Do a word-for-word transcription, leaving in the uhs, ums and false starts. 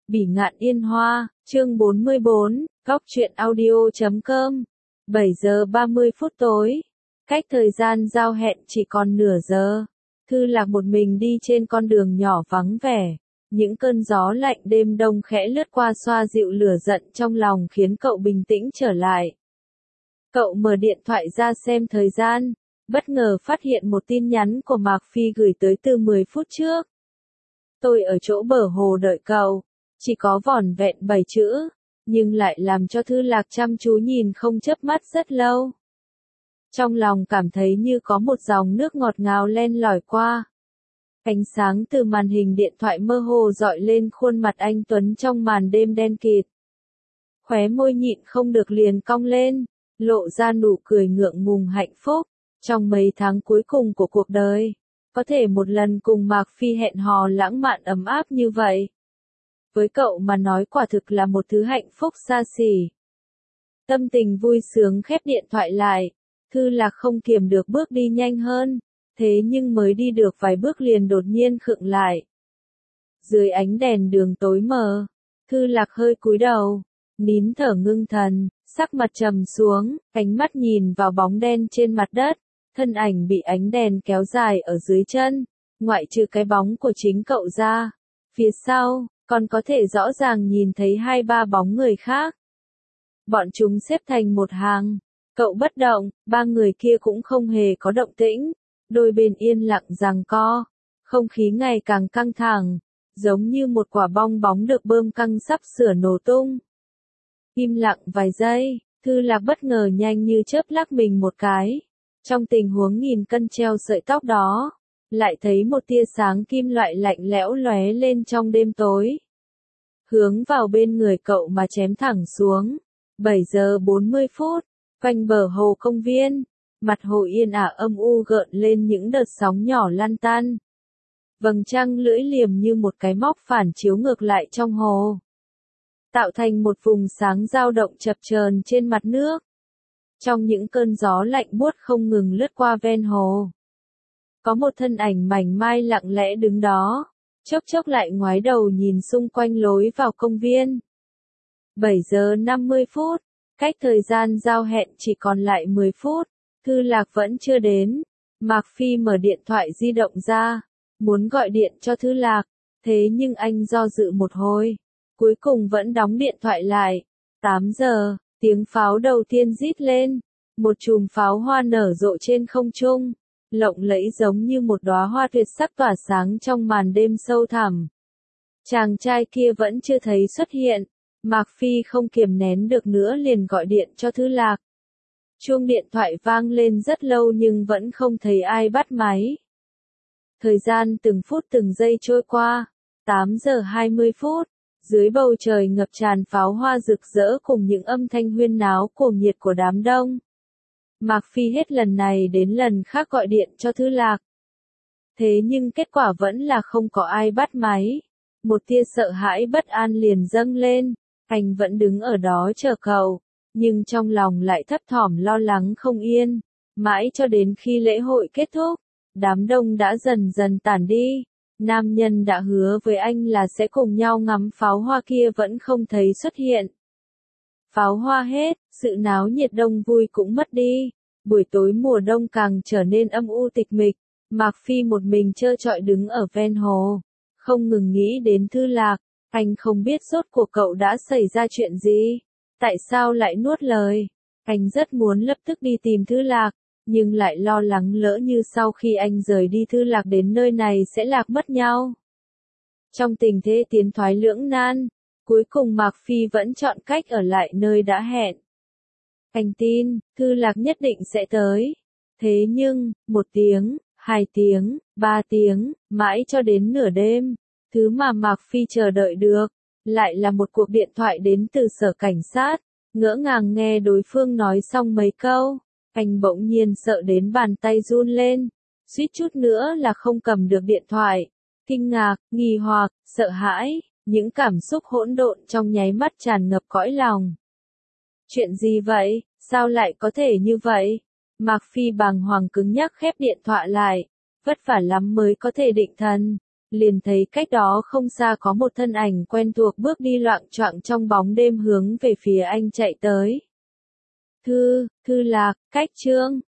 Bỉ ngạn yên hoa, chương bốn mươi bốn, góc truyện audio chấm com. bảy giờ ba mươi phút tối. Cách thời gian giao hẹn chỉ còn nửa giờ. Thư Lạc một mình đi trên con đường nhỏ vắng vẻ. Những cơn gió lạnh đêm đông khẽ lướt qua xoa dịu lửa giận trong lòng khiến cậu bình tĩnh trở lại. Cậu mở điện thoại ra xem thời gian, bất ngờ phát hiện một tin nhắn của Mạc Phi gửi tới từ mười phút trước. Tôi ở chỗ bờ hồ đợi cậu, chỉ có vỏn vẹn bảy chữ, nhưng lại làm cho Thư Lạc chăm chú nhìn không chớp mắt rất lâu. Trong lòng cảm thấy như có một dòng nước ngọt ngào len lỏi qua. Ánh sáng từ màn hình điện thoại mơ hồ dọi lên khuôn mặt anh Tuấn trong màn đêm đen kịt. Khóe môi nhịn không được liền cong lên, lộ ra nụ cười ngượng ngùng hạnh phúc. Trong mấy tháng cuối cùng của cuộc đời, có thể một lần cùng Mạc Phi hẹn hò lãng mạn ấm áp như vậy. Với cậu mà nói quả thực là một thứ hạnh phúc xa xỉ. Tâm tình vui sướng khép điện thoại lại, Thư Lạc không kiềm được bước đi nhanh hơn, thế nhưng mới đi được vài bước liền đột nhiên khựng lại. Dưới ánh đèn đường tối mờ, Thư Lạc hơi cúi đầu, nín thở ngưng thần, sắc mặt trầm xuống, ánh mắt nhìn vào bóng đen trên mặt đất, thân ảnh bị ánh đèn kéo dài ở dưới chân, ngoại trừ cái bóng của chính cậu ra. Phía sau, còn có thể rõ ràng nhìn thấy hai ba bóng người khác. Bọn chúng xếp thành một hàng, cậu bất động, ba người kia cũng không hề có động tĩnh, đôi bên yên lặng giằng co, không khí ngày càng căng thẳng, giống như một quả bong bóng được bơm căng sắp sửa nổ tung. Im lặng vài giây, Thư Lạc bất ngờ nhanh như chớp lắc mình một cái. Trong tình huống nghìn cân treo sợi tóc đó, lại thấy một tia sáng kim loại lạnh lẽo lóe lên trong đêm tối. Hướng vào bên người cậu mà chém thẳng xuống. bảy giờ bốn mươi phút, quanh bờ hồ công viên, mặt hồ yên ả âm u gợn lên những đợt sóng nhỏ lan tan. Vầng trăng lưỡi liềm như một cái móc phản chiếu ngược lại trong hồ, tạo thành một vùng sáng dao động chập chờn trên mặt nước. Trong những cơn gió lạnh buốt không ngừng lướt qua ven hồ, có một thân ảnh mảnh mai lặng lẽ đứng đó, chốc chốc lại ngoái đầu nhìn xung quanh lối vào công viên. bảy giờ năm mươi phút, cách thời gian giao hẹn chỉ còn lại mười phút, Thư Lạc vẫn chưa đến. Mạc Phi mở điện thoại di động ra, muốn gọi điện cho Thư Lạc, thế nhưng anh do dự một hồi, cuối cùng vẫn đóng điện thoại lại. tám giờ, tiếng pháo đầu tiên rít lên, một chùm pháo hoa nở rộ trên không trung, lộng lẫy giống như một đóa hoa tuyệt sắc tỏa sáng trong màn đêm sâu thẳm. Chàng trai kia vẫn chưa thấy xuất hiện, Mạc Phi không kiềm nén được nữa liền gọi điện cho Thư Lạc. Chuông điện thoại vang lên rất lâu nhưng vẫn không thấy ai bắt máy. Thời gian từng phút từng giây trôi qua, tám giờ hai mươi phút, dưới bầu trời ngập tràn pháo hoa rực rỡ cùng những âm thanh huyên náo cuồng nhiệt của đám đông. Mạc Phi hết lần này đến lần khác gọi điện cho Thư Lạc. Thế nhưng kết quả vẫn là không có ai bắt máy. Một tia sợ hãi bất an liền dâng lên, anh vẫn đứng ở đó chờ cậu, nhưng trong lòng lại thấp thỏm lo lắng không yên. Mãi cho đến khi lễ hội kết thúc, đám đông đã dần dần tản đi. Nam nhân đã hứa với anh là sẽ cùng nhau ngắm pháo hoa kia vẫn không thấy xuất hiện. Pháo hoa hết, sự náo nhiệt đông vui cũng mất đi. Buổi tối mùa đông càng trở nên âm u tịch mịch. Mạc Phi một mình trơ trọi đứng ở ven hồ, không ngừng nghĩ đến Thư Lạc. Anh không biết rốt cuộc cậu đã xảy ra chuyện gì, tại sao lại nuốt lời. Anh rất muốn lập tức đi tìm Thư Lạc, nhưng lại lo lắng lỡ như sau khi anh rời đi Thư Lạc đến nơi này sẽ lạc mất nhau. Trong tình thế tiến thoái lưỡng nan, cuối cùng Mạc Phi vẫn chọn cách ở lại nơi đã hẹn. Anh tin, Thư Lạc nhất định sẽ tới. Thế nhưng, một tiếng, hai tiếng, ba tiếng, mãi cho đến nửa đêm, thứ mà Mạc Phi chờ đợi được, lại là một cuộc điện thoại đến từ sở cảnh sát. Ngỡ ngàng nghe đối phương nói xong mấy câu, anh bỗng nhiên sợ đến bàn tay run lên, suýt chút nữa là không cầm được điện thoại. Kinh ngạc, nghi hoặc, sợ hãi, những cảm xúc hỗn độn trong nháy mắt tràn ngập cõi lòng. Chuyện gì vậy, sao lại có thể như vậy? Mạc Phi bàng hoàng cứng nhắc khép điện thoại lại, vất vả lắm mới có thể định thần. liền thấy cách đó không xa có một thân ảnh quen thuộc bước đi loạng choạng trong bóng đêm hướng về phía anh chạy tới. Thư, Thư Lạc, cách Trương,